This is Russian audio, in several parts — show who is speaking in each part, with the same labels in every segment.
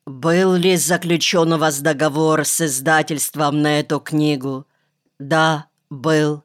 Speaker 1: Был ли заключен у вас договор с издательством на эту книгу? Да, был.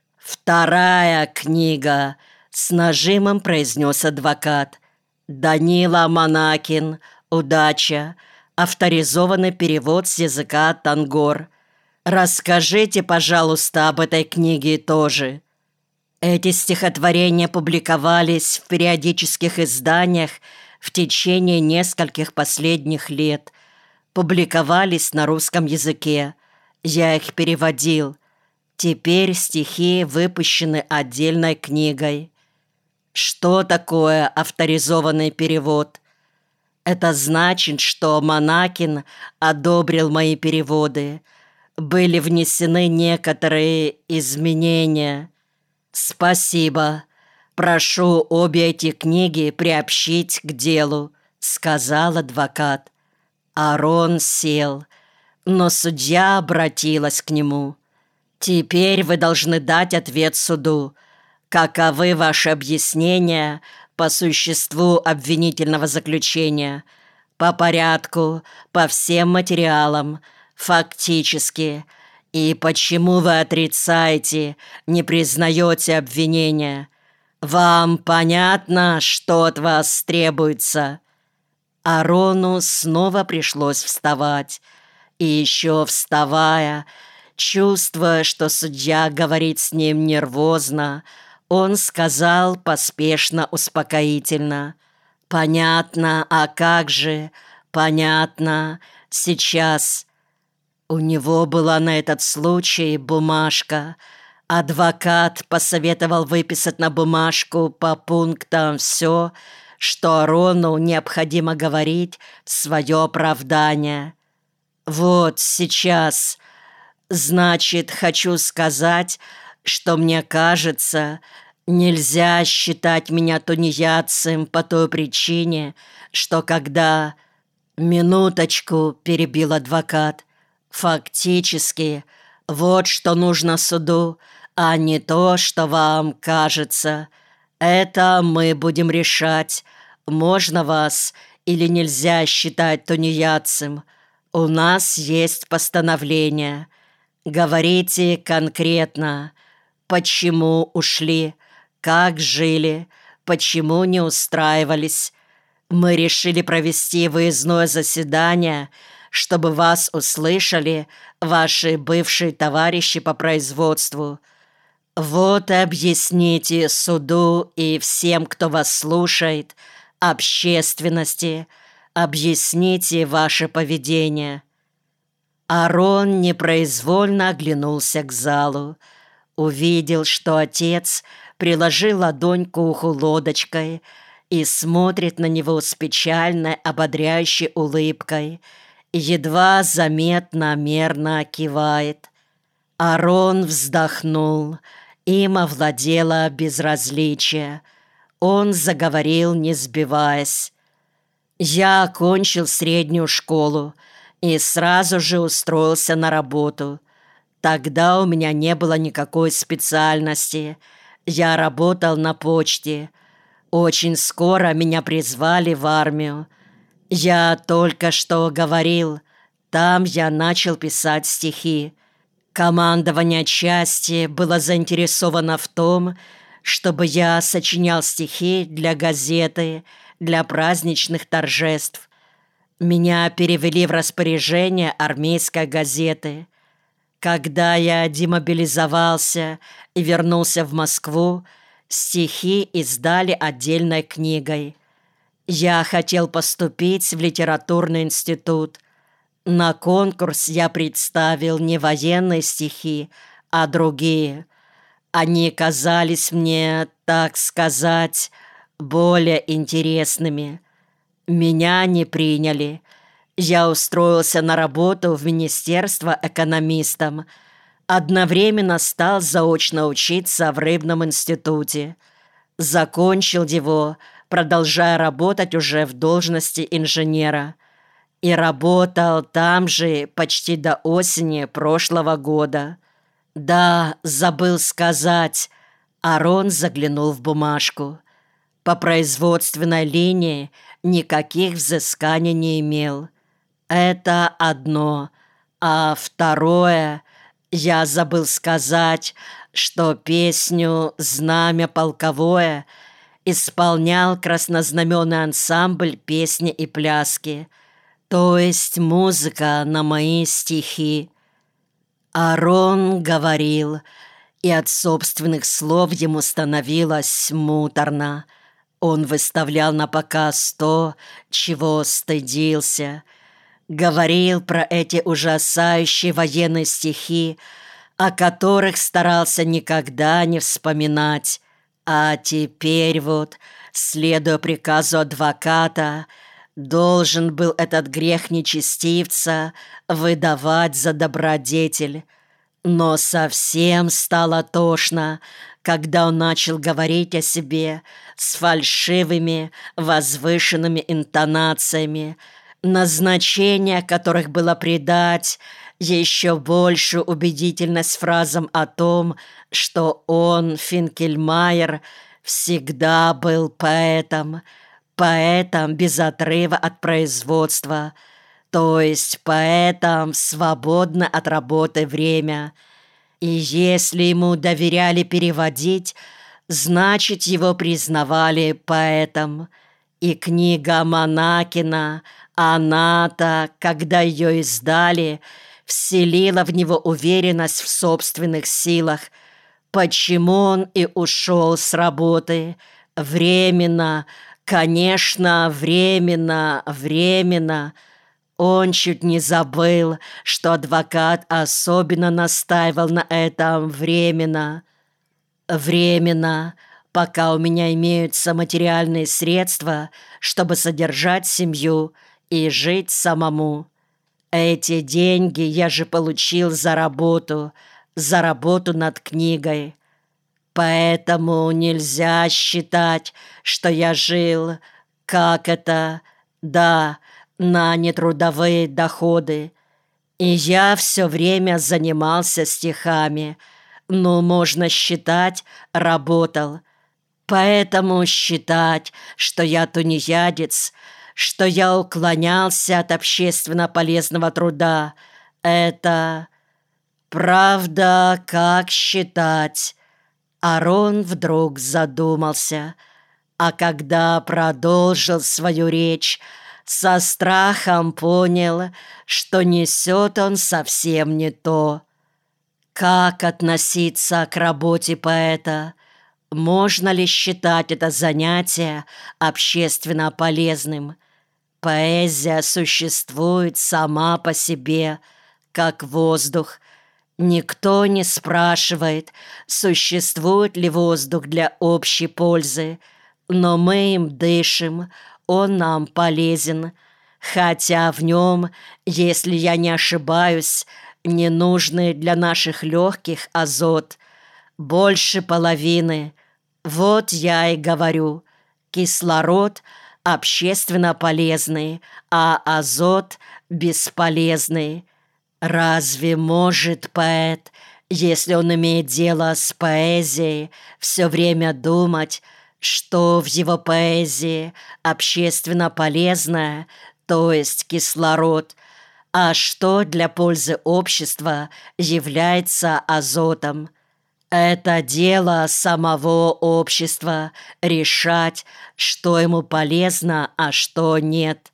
Speaker 1: Вторая книга, с нажимом произнес адвокат. Данила Монакин, «Удача», авторизованный перевод с языка тангор. Расскажите, пожалуйста, об этой книге тоже. Эти стихотворения публиковались в периодических изданиях в течение нескольких последних лет. Публиковались на русском языке. Я их переводил. Теперь стихи выпущены отдельной книгой. Что такое авторизованный перевод? Это значит, что Монакин одобрил мои переводы. Были внесены некоторые изменения. Спасибо. Прошу обе эти книги приобщить к делу, сказал адвокат. Арон сел, но судья обратилась к нему. Теперь вы должны дать ответ суду. Каковы ваши объяснения по существу обвинительного заключения? По порядку, по всем материалам, фактически. И почему вы отрицаете, не признаете обвинения? Вам понятно, что от вас требуется?» Арону снова пришлось вставать. И еще вставая, чувствуя, что судья говорит с ним нервозно, он сказал поспешно, успокоительно: «Понятно, а как же? Понятно. Сейчас». У него была на этот случай бумажка. Адвокат посоветовал выписать на бумажку по пунктам все, что Арону необходимо говорить в свое оправдание. «Вот сейчас. Значит, хочу сказать, что мне кажется, нельзя считать меня тунеядцем по той причине, что когда...» «Минуточку», — перебил адвокат. «Фактически, вот что нужно суду, а не то, что вам кажется. Это мы будем решать, можно вас или нельзя считать тунеядцем. У нас есть постановление. Говорите конкретно, почему ушли, как жили, почему не устраивались. Мы решили провести выездное заседание, чтобы вас услышали ваши бывшие товарищи по производству. Вот и объясните суду и всем, кто вас слушает, общественности, объясните ваше поведение». Арон непроизвольно оглянулся к залу. Увидел, что отец приложил ладонь к уху лодочкой и смотрит на него с печальной, ободряющей улыбкой, едва заметно мерно кивает. Арон вздохнул, им овладело безразличие. Он заговорил, не сбиваясь. «Я окончил среднюю школу и сразу же устроился на работу. Тогда у меня не было никакой специальности. Я работал на почте. Очень скоро меня призвали в армию. Я только что говорил, там я начал писать стихи. Командование части было заинтересовано в том, чтобы я сочинял стихи для газеты, для праздничных торжеств. Меня перевели в распоряжение армейской газеты. Когда я демобилизовался и вернулся в Москву, стихи издали отдельной книгой. Я хотел поступить в литературный институт. На конкурс я представил не военные стихи, а другие. Они казались мне, так сказать, более интересными. Меня не приняли. Я устроился на работу в Министерство экономистом. Одновременно стал заочно учиться в рыбном институте. Закончил его, продолжая работать уже в должности инженера. И работал там же почти до осени прошлого года. Да, забыл сказать. Арон заглянул в бумажку. По производственной линии никаких взысканий не имел. Это одно. А второе, я забыл сказать, что песню «Знамя полковое» исполнял краснознаменный ансамбль песни и пляски, то есть музыка на мои стихи. Арон говорил, и от собственных слов ему становилось муторно. Он выставлял на показ то, чего стыдился. Говорил про эти ужасающие военные стихи, о которых старался никогда не вспоминать. А теперь вот, следуя приказу адвоката, должен был этот грех нечестивца выдавать за добродетель. Но совсем стало тошно, когда он начал говорить о себе с фальшивыми, возвышенными интонациями, назначение которых было придать еще большую убедительность фразам о том, что он, Финкельмайер, всегда был поэтом, поэтом без отрыва от производства, то есть поэтом в свободное от работы время. И если ему доверяли переводить, значит, его признавали поэтом. И книга Монакина, она-то, когда ее издали, вселила в него уверенность в собственных силах. Почему он и ушел с работы? Временно, конечно, временно. Он чуть не забыл, что адвокат особенно настаивал на этом временно. Временно, пока у меня имеются материальные средства, чтобы содержать семью и жить самому. Эти деньги я же получил за работу над книгой. Поэтому нельзя считать, что я жил, на нетрудовые доходы. И я все время занимался стихами. Можно считать, работал. Поэтому считать, что я тунеядец, что я уклонялся от общественно полезного труда, это... Правда, как считать? Арон вдруг задумался, а когда продолжил свою речь, со страхом понял, что несет он совсем не то. Как относиться к работе поэта? Можно ли считать это занятие общественно полезным? Поэзия существует сама по себе, как воздух. Никто не спрашивает, существует ли воздух для общей пользы, но мы им дышим, он нам полезен, хотя в нем, если я не ошибаюсь, ненужный для наших легких азот, больше половины. Вот я и говорю, кислород общественно полезный, а азот бесполезный. Разве может поэт, если он имеет дело с поэзией, все время думать, что в его поэзии общественно полезное, то есть кислород, а что для пользы общества является азотом? Это дело самого общества решать, что ему полезно, а что нет.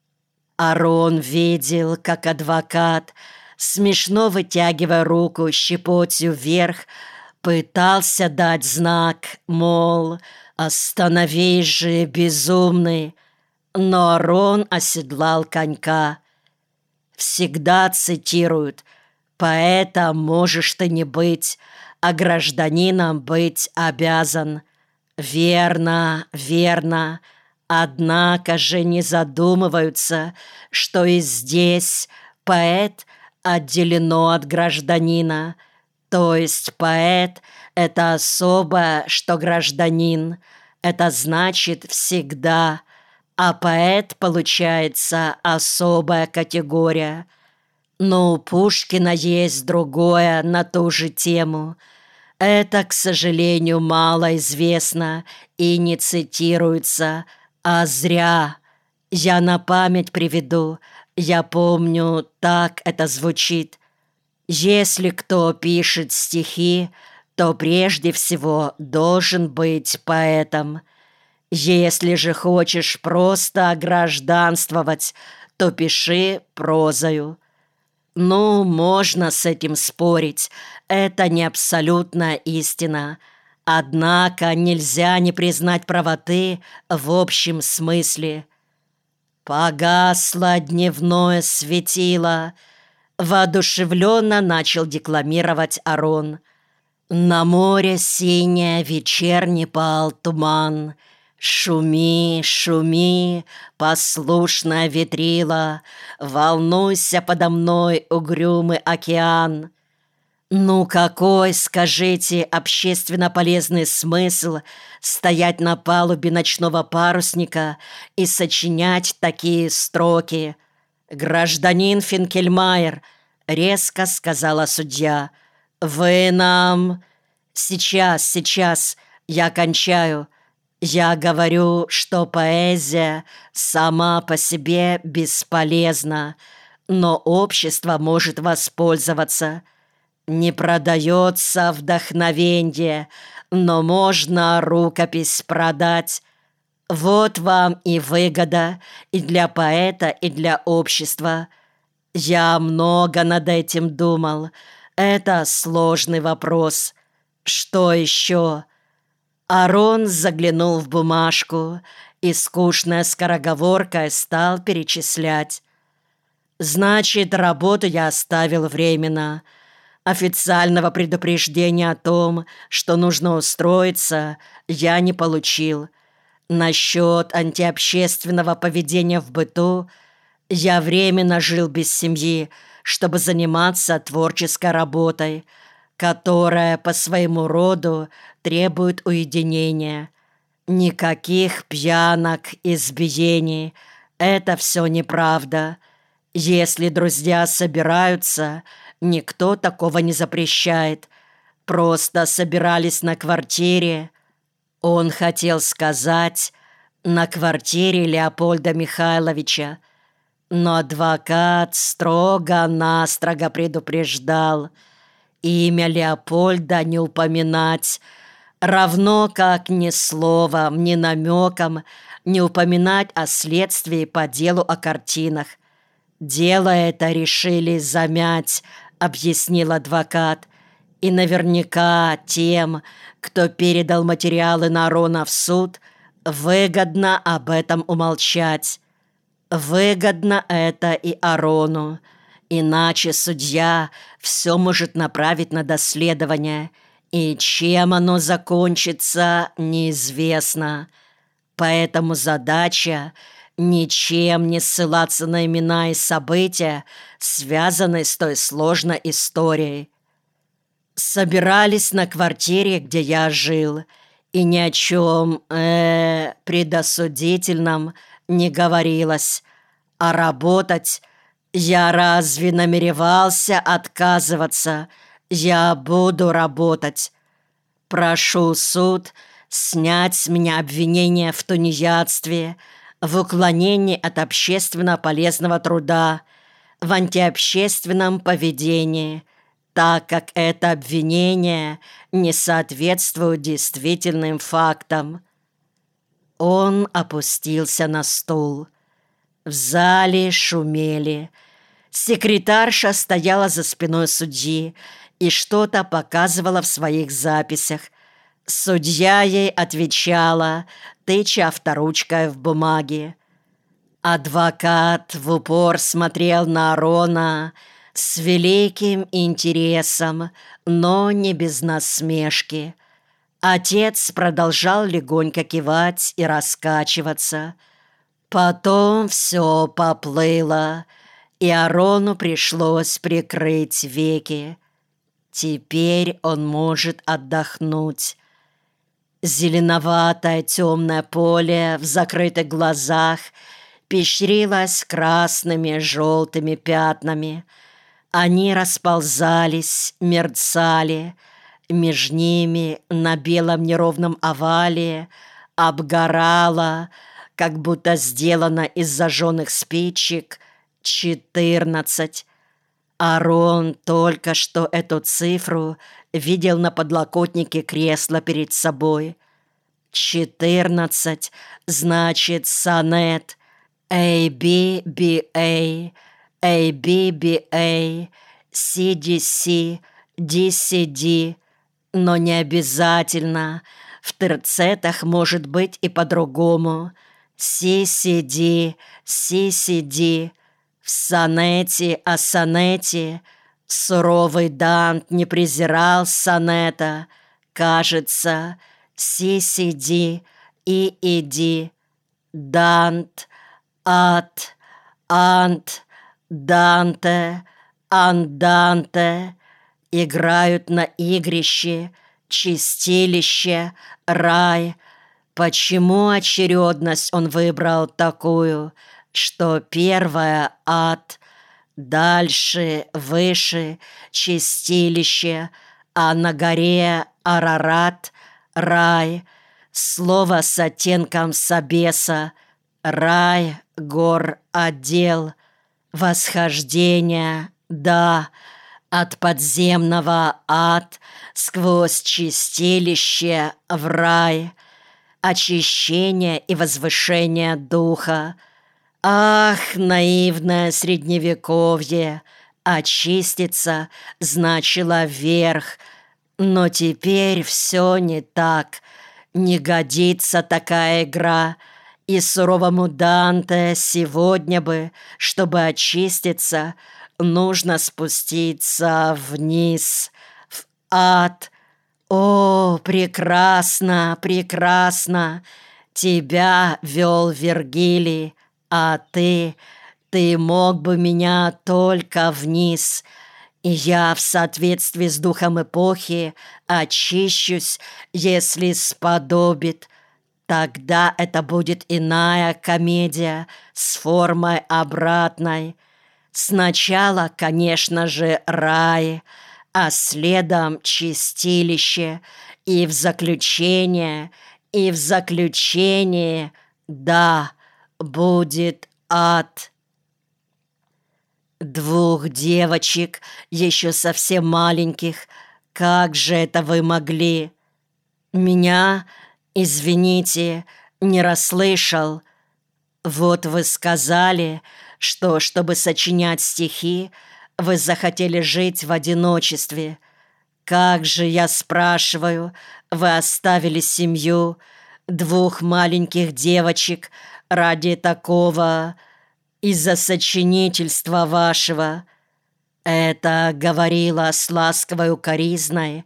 Speaker 1: Арон видел, как адвокат, смешно вытягивая руку щепотью вверх, пытался дать знак, мол, «Остановись же, безумный!» Но Арон оседлал конька. Всегда цитируют: «Поэтом можешь ты не быть, а гражданином быть обязан». Верно, верно. Однако же не задумываются, что и здесь поэт отделено от гражданина. То есть поэт — это особое, что гражданин. Это значит всегда. А поэт, получается, особая категория. Но у Пушкина есть другое на ту же тему. Это, к сожалению, мало известно и не цитируется, а зря. Я на память приведу, я помню, так это звучит. Если кто пишет стихи, то прежде всего должен быть поэтом. Если же хочешь просто гражданствовать, то пиши прозою. Ну, можно с этим спорить, это не абсолютная истина. Однако нельзя не признать правоты в общем смысле. «Погасло дневное светило», — воодушевленно начал декламировать Арон. «На море синее вечерний пал туман. Шуми, шуми, послушная ветрила, волнуйся подо мной, угрюмый океан». Ну какой, скажите, общественно полезный смысл стоять на палубе ночного парусника и сочинять такие строки? «Гражданин Финкельмайер», — резко сказала судья, — «вы нам...» Сейчас, я кончаю. Я говорю, что поэзия сама по себе бесполезна, но общество может воспользоваться. Не продается вдохновенье, но можно рукопись продать. Вот вам и выгода и для поэта, и для общества. Я много над этим думал. Это сложный вопрос. Что еще? Арон заглянул в бумажку и скучной скороговоркой стал перечислять. Значит, работу я оставил временно. Официального предупреждения о том, что нужно устроиться, я не получил. Насчет антиобщественного поведения в быту я временно жил без семьи, чтобы заниматься творческой работой, которая по своему роду требует уединения. Никаких пьянок, избиений. Это все неправда. Если друзья собираются, никто такого не запрещает. Просто собирались на квартире. Он хотел сказать «на квартире Леопольда Михайловича», но адвокат строго-настрого предупреждал имя Леопольда не упоминать, равно как ни словом, ни намеком не упоминать о следствии по делу о картинах. «Дело это решили замять», — объяснил адвокат, «и наверняка тем, кто передал материалы Нарона в суд, выгодно об этом умолчать. Выгодно это и Арону, иначе судья все может направить на доследование, и чем оно закончится, неизвестно. Поэтому задача — ничем не ссылаться на имена и события, связанные с той сложной историей. Собирались на квартире, где я жил, и ни о чем предосудительном не говорилось. А работать я разве намеревался отказываться? Я буду работать. Прошу суд снять с меня обвинение в тунеядстве, в уклонении от общественно полезного труда, в антиобщественном поведении, так как это обвинение не соответствует действительным фактам». Он опустился на стул. В зале шумели. Секретарша стояла за спиной судьи и что-то показывала в своих записях. Судья ей отвечала, тыча авторучкой в бумаге. Адвокат в упор смотрел на Арона с великим интересом, но не без насмешки. Отец продолжал легонько кивать и раскачиваться. Потом все поплыло, и Арону пришлось прикрыть веки. Теперь он может отдохнуть. Зеленоватое темное поле в закрытых глазах пестрилось красными, желтыми пятнами. Они расползались, мерцали. Между ними на белом неровном овале обгорала, как будто сделано из зажженных спичек, 14. Арон только что эту цифру видел на подлокотнике кресла перед собой. 14 значит сонет. ABBA, ABBA, CDC, DCD. Но не обязательно. В терцетах может быть и по-другому. CCD, CCD. В сонете о сонете суровый Дант не презирал сонета. Кажется, CCD, EED. Дант, Ад, Ант, Данте, Анданте играют на игрище, чистилище, рай. Почему очередность он выбрал такую, что первая — ад, дальше, выше — чистилище, а на горе Арарат — рай, слово с оттенком собеса, рай, гор, отдел, восхождение, да, от подземного ад сквозь чистилище в рай, очищение и возвышение духа. Ах, наивное средневековье! Очиститься значило вверх, но теперь все не так. Не годится такая игра, и суровому Данте сегодня бы, чтобы очиститься, нужно спуститься вниз, в ад. О, прекрасно, прекрасно! Тебя вел Вергилий, а ты мог бы меня только вниз. И я в соответствии с духом эпохи очищусь, если сподобит. Тогда это будет иная комедия с формой обратной. Сначала, конечно же, рай, а следом чистилище, и в заключение, да, будет ад. Двух девочек, еще совсем маленьких, как же это вы могли? Меня, извините, не расслышал. Вот вы сказали, что, чтобы сочинять стихи, вы захотели жить в одиночестве. Как же, я спрашиваю, вы оставили семью, двух маленьких девочек ради такого, из-за сочинительства вашего? Это говорила с ласковой укоризной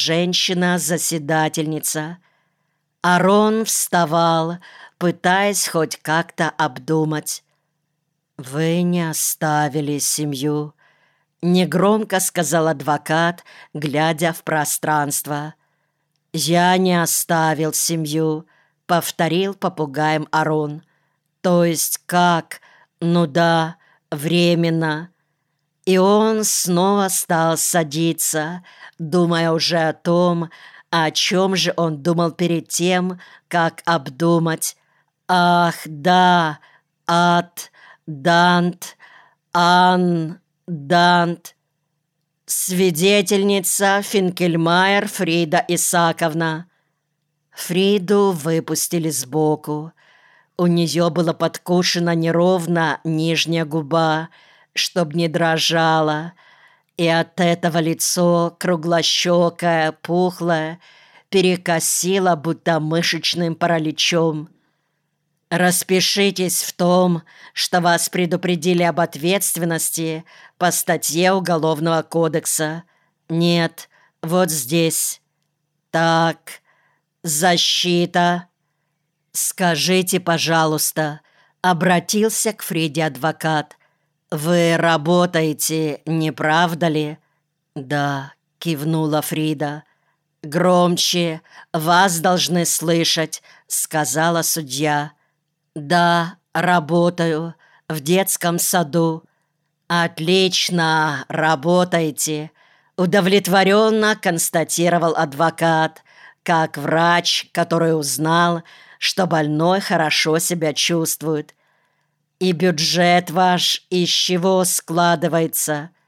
Speaker 1: женщина-заседательница. Арон вставал, пытаясь хоть как-то обдумать. «Вы не оставили семью», — негромко сказал адвокат, глядя в пространство. «Я не оставил семью», — повторил попугаем Арон. «То есть как? Ну да, временно». И он снова стал садиться, думая уже о том, о чем же он думал перед тем, как обдумать. «Ах, да, ад, Дант, Ан, Дант». Свидетельница Финкельмайер Фрида Исааковна. Фриду выпустили сбоку. У нее была подкушена неровно нижняя губа, чтоб не дрожала, и от этого лицо, круглощекое, пухлое, перекосило, будто мышечным параличом. «Распишитесь в том, что вас предупредили об ответственности по статье Уголовного кодекса. Нет, вот здесь. Так, защита. Скажите, пожалуйста», — обратился к Фриде адвокат, «вы работаете, не правда ли?» «Да», — кивнула Фрида. «Громче, вас должны слышать», — сказала судья. «Да, работаю в детском саду». «Отлично, работаете», — удовлетворенно констатировал адвокат, как врач, который узнал, что больной хорошо себя чувствует. И бюджет ваш из чего складывается?